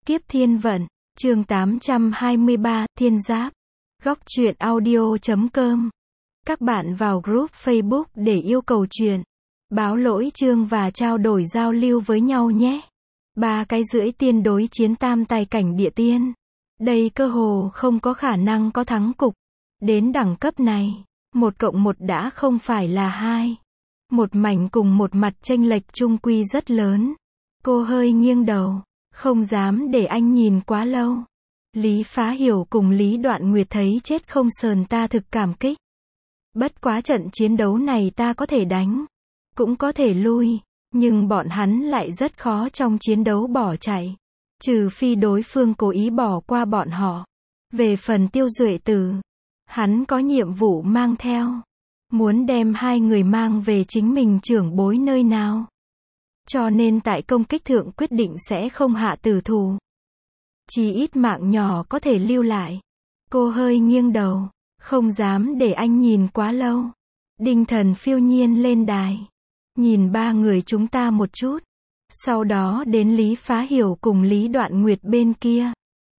Kiếp Thiên Vận, chương 823, Thiên Giáp. Góc truyện audio.com. Các bạn vào group Facebook để yêu cầu truyện, báo lỗi chương và trao đổi giao lưu với nhau nhé. 3,5 tiên đối chiến tam tài cảnh địa tiên. Đây cơ hồ không có khả năng có thắng cục. Đến đẳng cấp này, 1+1 đã không phải là 2. Một mảnh cùng một mặt chênh lệch chung quy rất lớn. Cô hơi nghiêng đầu, không dám để anh nhìn quá lâu. Lý Phá Hiểu cùng Lý Đoạn Nguyệt thấy chết không sờn ta thực cảm kích. Bất quá trận chiến đấu này ta có thể đánh, cũng có thể lui, nhưng bọn hắn lại rất khó trong chiến đấu bỏ chạy. Trừ phi đối phương cố ý bỏ qua bọn họ. Về phần Tiêu Duệ Tử, hắn có nhiệm vụ mang theo. Muốn đem hai người mang về chính mình trưởng bối nơi nào. Cho nên tại công kích thượng quyết định sẽ không hạ tử thủ. Chỉ ít mạng nhỏ có thể lưu lại. Cô hơi nghiêng đầu, không dám để anh nhìn quá lâu. Đinh Thần phiêu nhiên lên đài, nhìn ba người chúng ta một chút. Sau đó đến Lý Phá Hiểu cùng Lý Đoạn Nguyệt bên kia.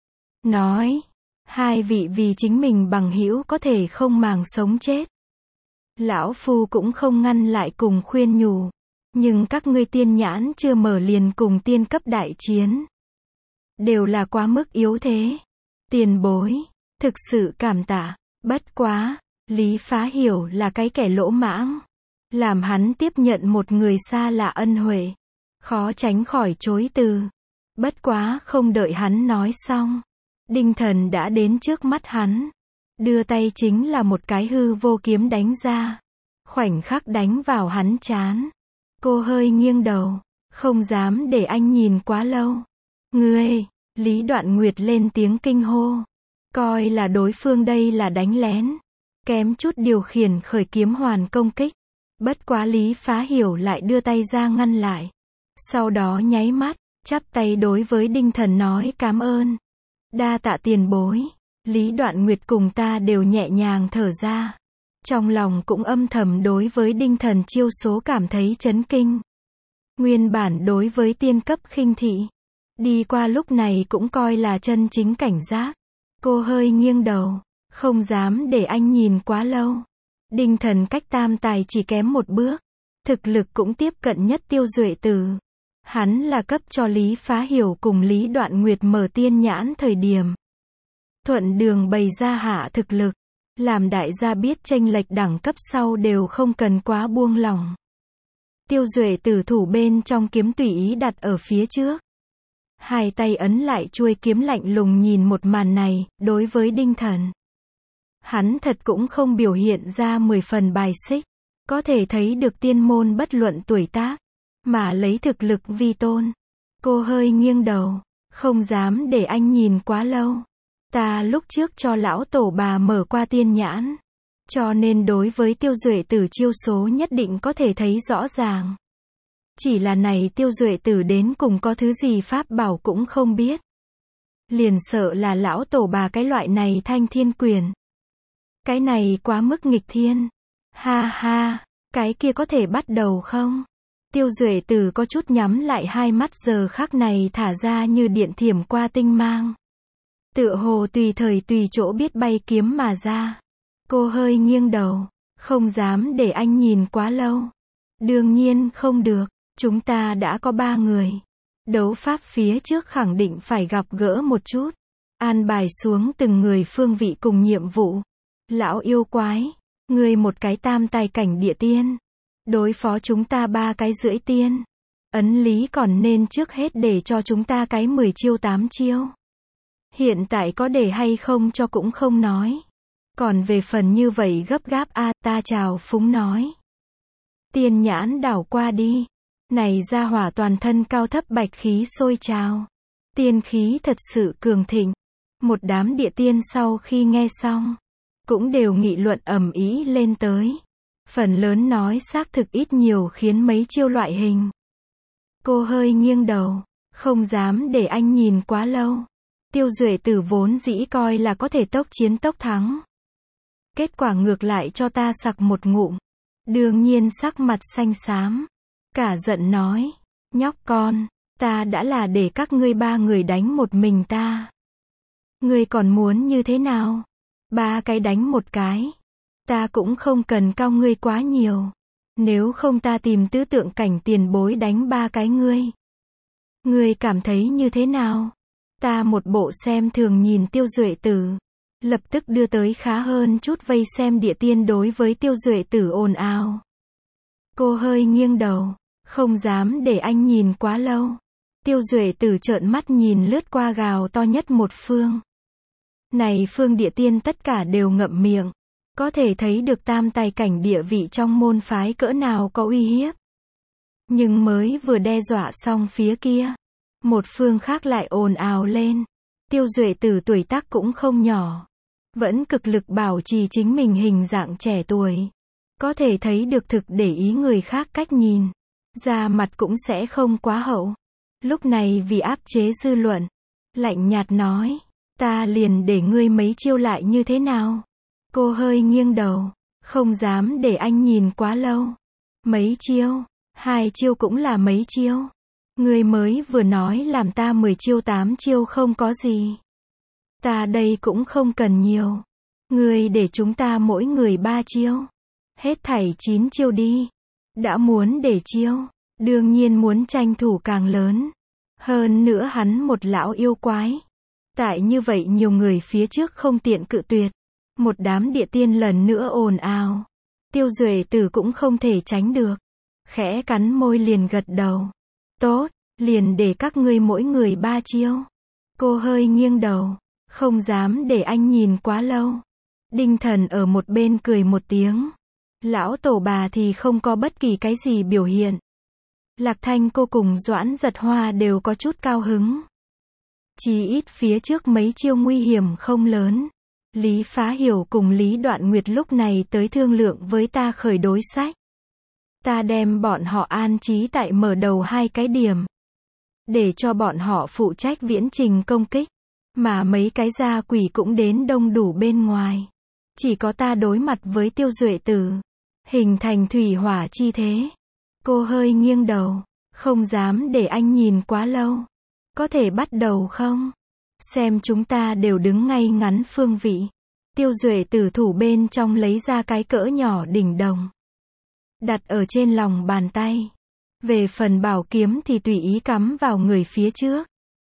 Nói, hai vị vì chính mình bằng hữu có thể không màng sống chết. Lão Phu cũng không ngăn lại cùng khuyên nhủ. Nhưng các ngươi tiên nhãn chưa mở liền cùng tiên cấp đại chiến. Đều là quá mức yếu thế. Tiền bối, thực sự cảm tạ. Bất quá, Lý Phá Hiểu là cái kẻ lỗ mãng. Làm hắn tiếp nhận một người xa lạ ân huệ. Khó tránh khỏi chối từ. Bất quá không đợi hắn nói xong. Đinh Thần đã đến trước mắt hắn. Đưa tay chính là một cái hư vô kiếm đánh ra. Khoảnh khắc đánh vào hắn trán. Cô hơi nghiêng đầu, không dám để anh nhìn quá lâu. Ngươi, Lý Đoạn Nguyệt lên tiếng kinh hô. Coi là đối phương đây là đánh lén. Kém chút điều khiển khởi kiếm hoàn công kích. Bất quá Lý Phá Hiểu lại đưa tay ra ngăn lại. Sau đó nháy mắt, chắp tay đối với Đinh Thần nói cảm ơn. Đa tạ tiền bối. Lý Đoạn Nguyệt cùng ta đều nhẹ nhàng thở ra. Trong lòng cũng âm thầm đối với Đinh Thần chiêu số cảm thấy chấn kinh. Nguyên bản đối với tiên cấp khinh thị. Đi qua lúc này cũng coi là chân chính cảnh giác. Cô hơi nghiêng đầu, không dám để anh nhìn quá lâu. Đinh Thần cách tam tài chỉ kém một bước. Thực lực cũng tiếp cận nhất Tiêu Duệ Tử. Hắn là cấp cho Lý Phá Hiểu cùng Lý Đoạn Nguyệt mở tiên nhãn thời điểm. Thuận đường bày ra hạ thực lực. Làm đại gia biết chênh lệch đẳng cấp sau đều không cần quá buông lỏng. Tiêu Duệ Tử thủ bên trong kiếm tùy ý đặt ở phía trước. Hai tay ấn lại chuôi kiếm lạnh lùng nhìn một màn này, đối với Đinh Thần. Hắn thật cũng không biểu hiện ra 10 phần bài xích. Có thể thấy được tiên môn bất luận tuổi tác, mà lấy thực lực vi tôn. Cô hơi nghiêng đầu, không dám để anh nhìn quá lâu. Ta lúc trước cho lão tổ bà mở qua tiên nhãn. Cho nên đối với Tiêu Duệ Tử chiêu số nhất định có thể thấy rõ ràng. Chỉ là này Tiêu Duệ Tử đến cùng có thứ gì pháp bảo cũng không biết. Liền sợ là lão tổ bà cái loại này thanh thiên quyền. Cái này quá mức nghịch thiên. Ha ha, cái kia có thể bắt đầu không? Tiêu Duệ Tử có chút nhắm lại hai mắt giờ khắc này thả ra như điện thiểm qua tinh mang. Tựa hồ tùy thời tùy chỗ biết bay kiếm mà ra. Cô hơi nghiêng đầu, không dám để anh nhìn quá lâu. Đương nhiên không được, chúng ta đã có 3 người. Đấu pháp phía trước khẳng định phải gặp gỡ một chút. An bài xuống từng người phương vị cùng nhiệm vụ. Lão yêu quái, ngươi một cái tam tài cảnh địa tiên. Đối phó chúng ta 3,5 tiên. Ấn lý còn nên trước hết để cho chúng ta cái 10 chiêu 8 chiêu. Hiện tại có để hay không cho cũng không nói. Còn về phần như vậy gấp gáp ta chào phúng nói. Tiên nhãn đảo qua đi. Này ra hỏa toàn thân cao thấp bạch khí sôi trào. Tiên khí thật sự cường thịnh. Một đám địa tiên sau khi nghe xong, cũng đều nghị luận ầm ĩ lên tới. Phần lớn nói xác thực ít nhiều khiến mấy chiêu loại hình. Cô hơi nghiêng đầu, không dám để anh nhìn quá lâu. Tiêu Duệ Tử vốn dĩ coi là có thể tốc chiến tốc thắng. Kết quả ngược lại cho ta sặc một ngụm. Đương nhiên sắc mặt xanh xám. Cả giận nói, nhóc con, Ta đã là để các ngươi 3 người đánh một mình ta. Ngươi còn muốn như thế nào? 3 cái đánh một cái. Ta cũng không cần cao ngươi quá nhiều. Nếu không ta tìm tứ tượng cảnh tiền bối đánh 3 cái ngươi. Ngươi cảm thấy như thế nào? Ta một bộ xem thường nhìn Tiêu Duệ Tử. Lập tức đưa tới khá hơn chút vây xem địa tiên đối với Tiêu Duệ Tử ồn ào. Cô hơi nghiêng đầu. Không dám để anh nhìn quá lâu. Tiêu Duệ Tử trợn mắt nhìn lướt qua gào to nhất một phương. Này phương địa tiên tất cả đều ngậm miệng. Có thể thấy được tam tài cảnh địa vị trong môn phái cỡ nào có uy hiếp. Nhưng mới vừa đe dọa xong phía kia. Một phương khác lại ồn ào lên. Tiêu Duệ Tử tuổi tác cũng không nhỏ. Vẫn cực lực bảo trì chính mình hình dạng trẻ tuổi. Có thể thấy được thực để ý người khác cách nhìn. Da mặt cũng sẽ không quá hậu. Lúc này vì áp chế dư luận. Lạnh nhạt nói. Ta liền để ngươi mấy chiêu lại như thế nào? Cô hơi nghiêng đầu. Không dám để anh nhìn quá lâu. Mấy chiêu? 2 chiêu cũng là mấy chiêu. Ngươi mới vừa nói làm ta 10 chiêu 8 chiêu không có gì. Ta đây cũng không cần nhiều. Ngươi để chúng ta mỗi người 3 chiêu. Hết thảy 9 chiêu đi. Đã muốn để chiêu. Đương nhiên muốn tranh thủ càng lớn. Hơn nữa hắn một lão yêu quái. Tại như vậy nhiều người phía trước không tiện cự tuyệt. Một đám địa tiên lần nữa ồn ào. Tiêu Duệ Tử cũng không thể tránh được. Khẽ cắn môi liền gật đầu. Tốt, liền để các ngươi mỗi người 3 chiêu. Cô hơi nghiêng đầu. Không dám để anh nhìn quá lâu. Đinh Thần ở một bên cười một tiếng. Lão tổ bà thì không có bất kỳ cái gì biểu hiện. Lạc Thanh cô cùng Doãn Giật Hoa đều có chút cao hứng. Chỉ ít phía trước mấy chiêu nguy hiểm không lớn. Lý Phá Hiểu cùng Lý Đoạn Nguyệt lúc này tới thương lượng với ta khởi đối sách. Ta đem bọn họ an trí tại mở đầu 2 cái điểm. Để cho bọn họ phụ trách viễn trình công kích. Mà mấy cái gia quỷ cũng đến đông đủ bên ngoài. Chỉ có ta đối mặt với Tiêu Duệ Tử. Hình thành thủy hỏa chi thế. Cô hơi nghiêng đầu. Không dám để anh nhìn quá lâu. Có thể bắt đầu không? Xem chúng ta đều đứng ngay ngắn phương vị. Tiêu Duệ Tử thủ bên trong lấy ra cái cỡ nhỏ đỉnh đồng. Đặt ở trên lòng bàn tay. Về phần bảo kiếm thì tùy ý cắm vào người phía trước.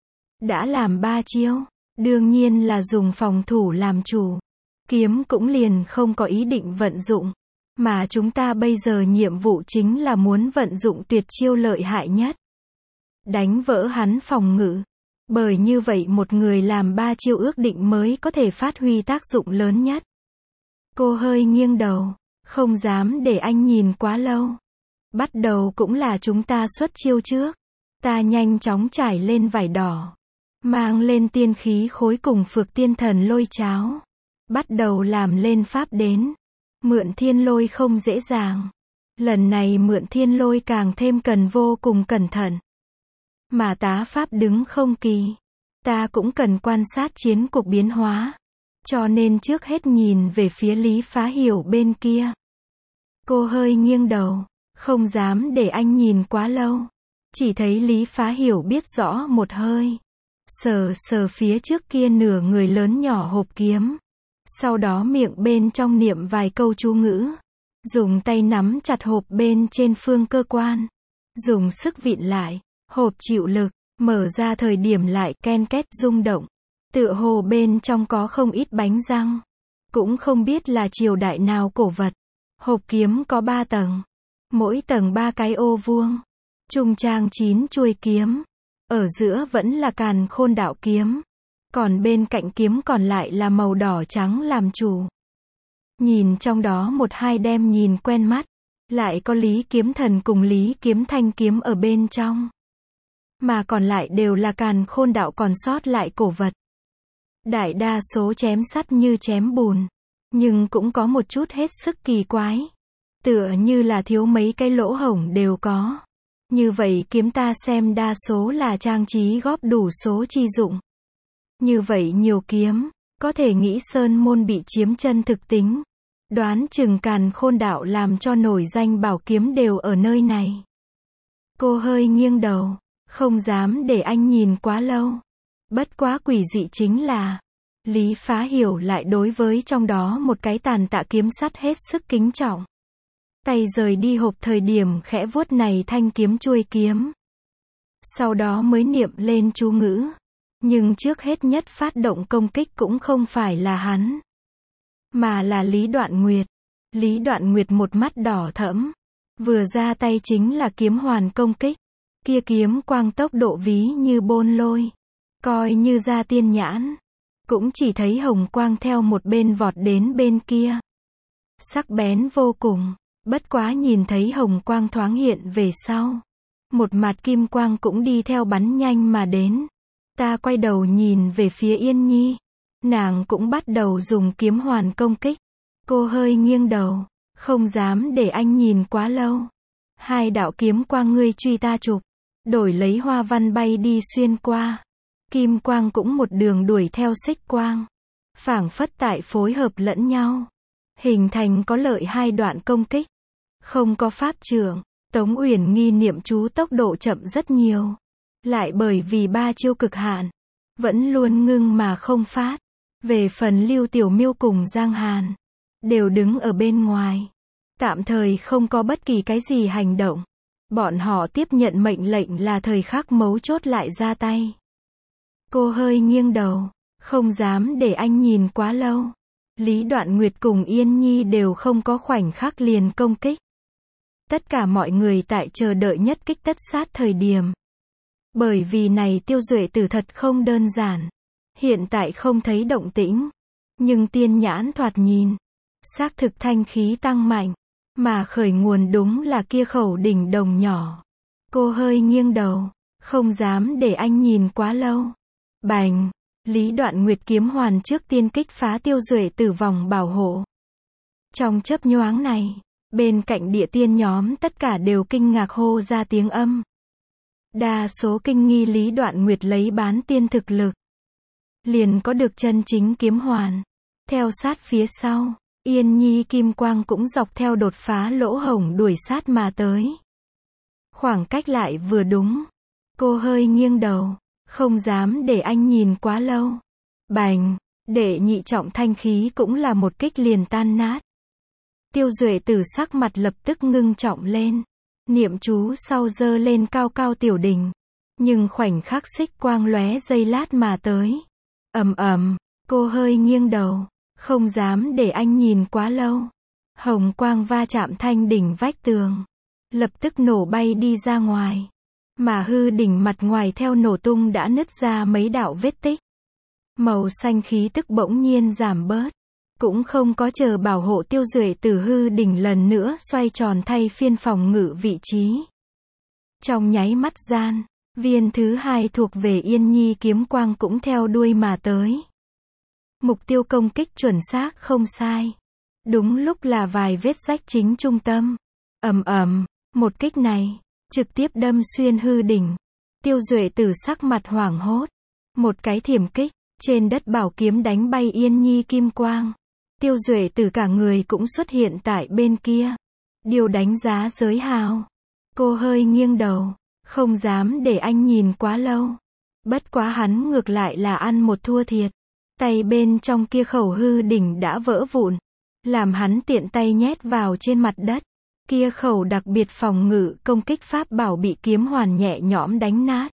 Đã làm 3 chiêu. Đương nhiên là dùng phòng thủ làm chủ. Kiếm cũng liền không có ý định vận dụng. Mà chúng ta bây giờ nhiệm vụ chính là muốn vận dụng tuyệt chiêu lợi hại nhất. Đánh vỡ hắn phòng ngự. Bởi như vậy một người làm 3 chiêu ước định mới có thể phát huy tác dụng lớn nhất. Cô hơi nghiêng đầu. Không dám để anh nhìn quá lâu. Bắt đầu cũng là chúng ta xuất chiêu trước. Ta nhanh chóng trải lên vải đỏ. Mang lên tiên khí khối cùng Phược Tiên Thần Lôi cháo. Bắt đầu làm lên pháp đến. Mượn thiên lôi không dễ dàng. Lần này mượn thiên lôi càng thêm cần vô cùng cẩn thận. Mà tá pháp đứng không kỳ. Ta cũng cần quan sát chiến cuộc biến hóa. Cho nên trước hết nhìn về phía Lý Phá Hiểu bên kia. Cô hơi nghiêng đầu. Không dám để anh nhìn quá lâu. Chỉ thấy Lý Phá Hiểu biết rõ một hơi. Sờ sờ phía trước kia nửa người lớn nhỏ hộp kiếm. Sau đó miệng bên trong niệm vài câu chú ngữ. Dùng tay nắm chặt hộp bên trên phương cơ quan. Dùng sức vịn lại. Hộp chịu lực. Mở ra thời điểm lại ken két rung động. Tựa hồ bên trong có không ít bánh răng. Cũng không biết là triều đại nào cổ vật. Hộp kiếm có 3 tầng. Mỗi tầng 3 cái ô vuông. Trung trang 9 chuôi kiếm. Ở giữa vẫn là Càn Khôn đạo kiếm. Còn bên cạnh kiếm còn lại là màu đỏ trắng làm chủ. Nhìn trong đó 1-2 đem nhìn quen mắt. Lại có Lý Kiếm Thần cùng Lý Kiếm Thanh kiếm ở bên trong. Mà còn lại đều là Càn Khôn đạo còn sót lại cổ vật. Đại đa số chém sắt như chém bùn. Nhưng cũng có một chút hết sức kỳ quái. Tựa như là thiếu mấy cái lỗ hổng đều có. Như vậy kiếm ta xem đa số là trang trí góp đủ số chi dụng. Như vậy nhiều kiếm, có thể nghĩ sơn môn bị chiếm chân thực tính. Đoán chừng Càn Khôn đạo làm cho nổi danh bảo kiếm đều ở nơi này. Cô hơi nghiêng đầu. Không dám để anh nhìn quá lâu. Bất quá quỷ dị chính là, Lý Phá Hiểu lại đối với trong đó một cái tàn tạ kiếm sắt hết sức kính trọng. Tay rời đi hộp thời điểm khẽ vuốt này thanh kiếm chuôi kiếm. Sau đó mới niệm lên chú ngữ. Nhưng trước hết nhất phát động công kích cũng không phải là hắn, mà là Lý Đoạn Nguyệt. Lý Đoạn Nguyệt một mắt đỏ thẫm, vừa ra tay chính là kiếm hoàn công kích. Kia kiếm quang tốc độ ví như bôn lôi, coi như ra tiên nhãn, cũng chỉ thấy hồng quang theo một bên vọt đến bên kia. Sắc bén vô cùng, bất quá nhìn thấy hồng quang thoáng hiện về sau, một mạt kim quang cũng đi theo bắn nhanh mà đến. Ta quay đầu nhìn về phía Yên Nhi, nàng cũng bắt đầu dùng kiếm hoàn công kích. Cô hơi nghiêng đầu, không dám để anh nhìn quá lâu. Hai đạo kiếm quang ngươi truy ta chụp, đổi lấy hoa văn bay đi xuyên qua. Kim quang cũng một đường đuổi theo xích quang, phảng phất tại phối hợp lẫn nhau, hình thành có lợi hai đoạn công kích. Không có pháp trưởng, Tống Uyển Nghi niệm chú tốc độ chậm rất nhiều. Lại bởi vì ba chiêu cực hạn, vẫn luôn ngưng mà không phát. Về phần Lưu Tiểu Miêu cùng Giang Hàn, đều đứng ở bên ngoài, tạm thời không có bất kỳ cái gì hành động. Bọn họ tiếp nhận mệnh lệnh là thời khắc mấu chốt lại ra tay. Cô hơi nghiêng đầu, không dám để anh nhìn quá lâu. Lý Đoạn Nguyệt cùng Yên Nhi đều không có khoảnh khắc liền công kích. Tất cả mọi người tại chờ đợi nhất kích tất sát thời điểm. Bởi vì này Tiêu Duệ Tử thật không đơn giản. Hiện tại không thấy động tĩnh, nhưng tiên nhãn thoạt nhìn, xác thực thanh khí tăng mạnh, mà khởi nguồn đúng là kia khẩu đỉnh đồng nhỏ. Cô hơi nghiêng đầu, không dám để anh nhìn quá lâu. Bành, Lý Đoạn Nguyệt kiếm hoàn trước tiên kích phá Tiêu Duệ Tử vòng bảo hộ. Trong chớp nhoáng này, bên cạnh địa tiên nhóm tất cả đều kinh ngạc hô ra tiếng âm. Đa số kinh nghi Lý Đoạn Nguyệt lấy bán tiên thực lực, liền có được chân chính kiếm hoàn. Theo sát phía sau, Yên Nhi kim quang cũng dọc theo đột phá lỗ hổng đuổi sát mà tới. Khoảng cách lại vừa đúng. Cô hơi nghiêng đầu, không dám để anh nhìn quá lâu. Bành, đệ nhị trọng thanh khí cũng là một kích liền tan nát. Tiêu Duệ Tử sắc mặt lập tức ngưng trọng lên. Niệm chú sau giơ lên cao cao tiểu đỉnh. Nhưng khoảnh khắc xích quang lóe giây lát mà tới. Ầm ầm, cô hơi nghiêng đầu, không dám để anh nhìn quá lâu. Hồng quang va chạm thanh đỉnh vách tường, lập tức nổ bay đi ra ngoài. Mà hư đỉnh mặt ngoài theo nổ tung đã nứt ra mấy đạo vết tích. Màu xanh khí tức bỗng nhiên giảm bớt. Cũng không có chờ bảo hộ Tiêu Duệ Tử hư đỉnh lần nữa xoay tròn thay phiên phòng ngự vị trí. Trong nháy mắt gian, viên thứ hai thuộc về Yên Nhi kiếm quang cũng theo đuôi mà tới. Mục tiêu công kích chuẩn xác không sai. Đúng lúc là vài vết rách chính trung tâm. Ầm ầm, một kích này, trực tiếp đâm xuyên hư đỉnh. Tiêu Duệ Tử sắc mặt hoảng hốt. Một cái thiểm kích, trên đất bảo kiếm đánh bay Yên Nhi kim quang. Tiêu Duệ Tử cả người cũng xuất hiện tại bên kia. Điều đánh giá giới hào. Cô hơi nghiêng đầu, không dám để anh nhìn quá lâu. Bất quá hắn ngược lại là ăn một thua thiệt. Tay bên trong kia khẩu hư đỉnh đã vỡ vụn, làm hắn tiện tay nhét vào trên mặt đất. Kia khẩu đặc biệt phòng ngự công kích pháp bảo bị kiếm hoàn nhẹ nhõm đánh nát.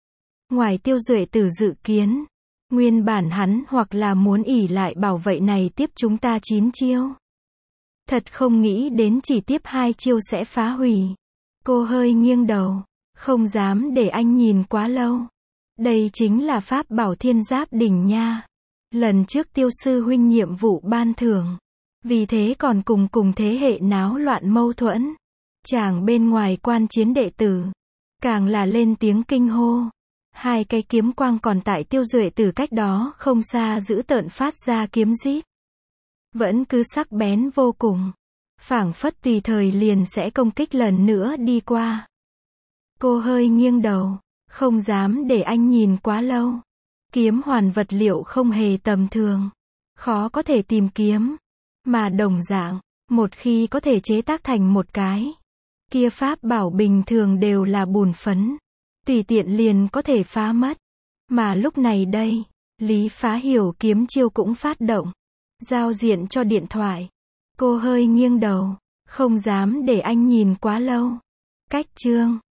Ngoài Tiêu Duệ Tử dự kiến, nguyên bản hắn hoặc là muốn ỷ lại bảo vệ này tiếp chúng ta 9 chiêu. Thật không nghĩ đến chỉ tiếp 2 chiêu sẽ phá hủy. Cô hơi nghiêng đầu, không dám để anh nhìn quá lâu. Đây chính là pháp bảo Thiên Giáp đỉnh nha. Lần trước Tiêu sư huynh nhiệm vụ ban thưởng, vì thế còn cùng thế hệ náo loạn mâu thuẫn. Chàng bên ngoài quan chiến đệ tử, càng là lên tiếng kinh hô. Hai cái kiếm quang còn tại Tiêu Duệ Tử cách đó không xa giữ tợn phát ra kiếm rít. Vẫn cứ sắc bén vô cùng. Phảng phất tùy thời liền sẽ công kích lần nữa đi qua. Cô hơi nghiêng đầu, không dám để anh nhìn quá lâu. Kiếm hoàn vật liệu không hề tầm thường, khó có thể tìm kiếm. Mà đồng dạng, một khi có thể chế tác thành một cái, kia pháp bảo bình thường đều là bùn phấn. tùy tiện liền có thể phá mất. Mà lúc này đây, Lý Phá Hiểu kiếm chiêu cũng phát động. Giao diện cho điện thoại. Cô hơi nghiêng đầu. Không dám để anh nhìn quá lâu. Cách chương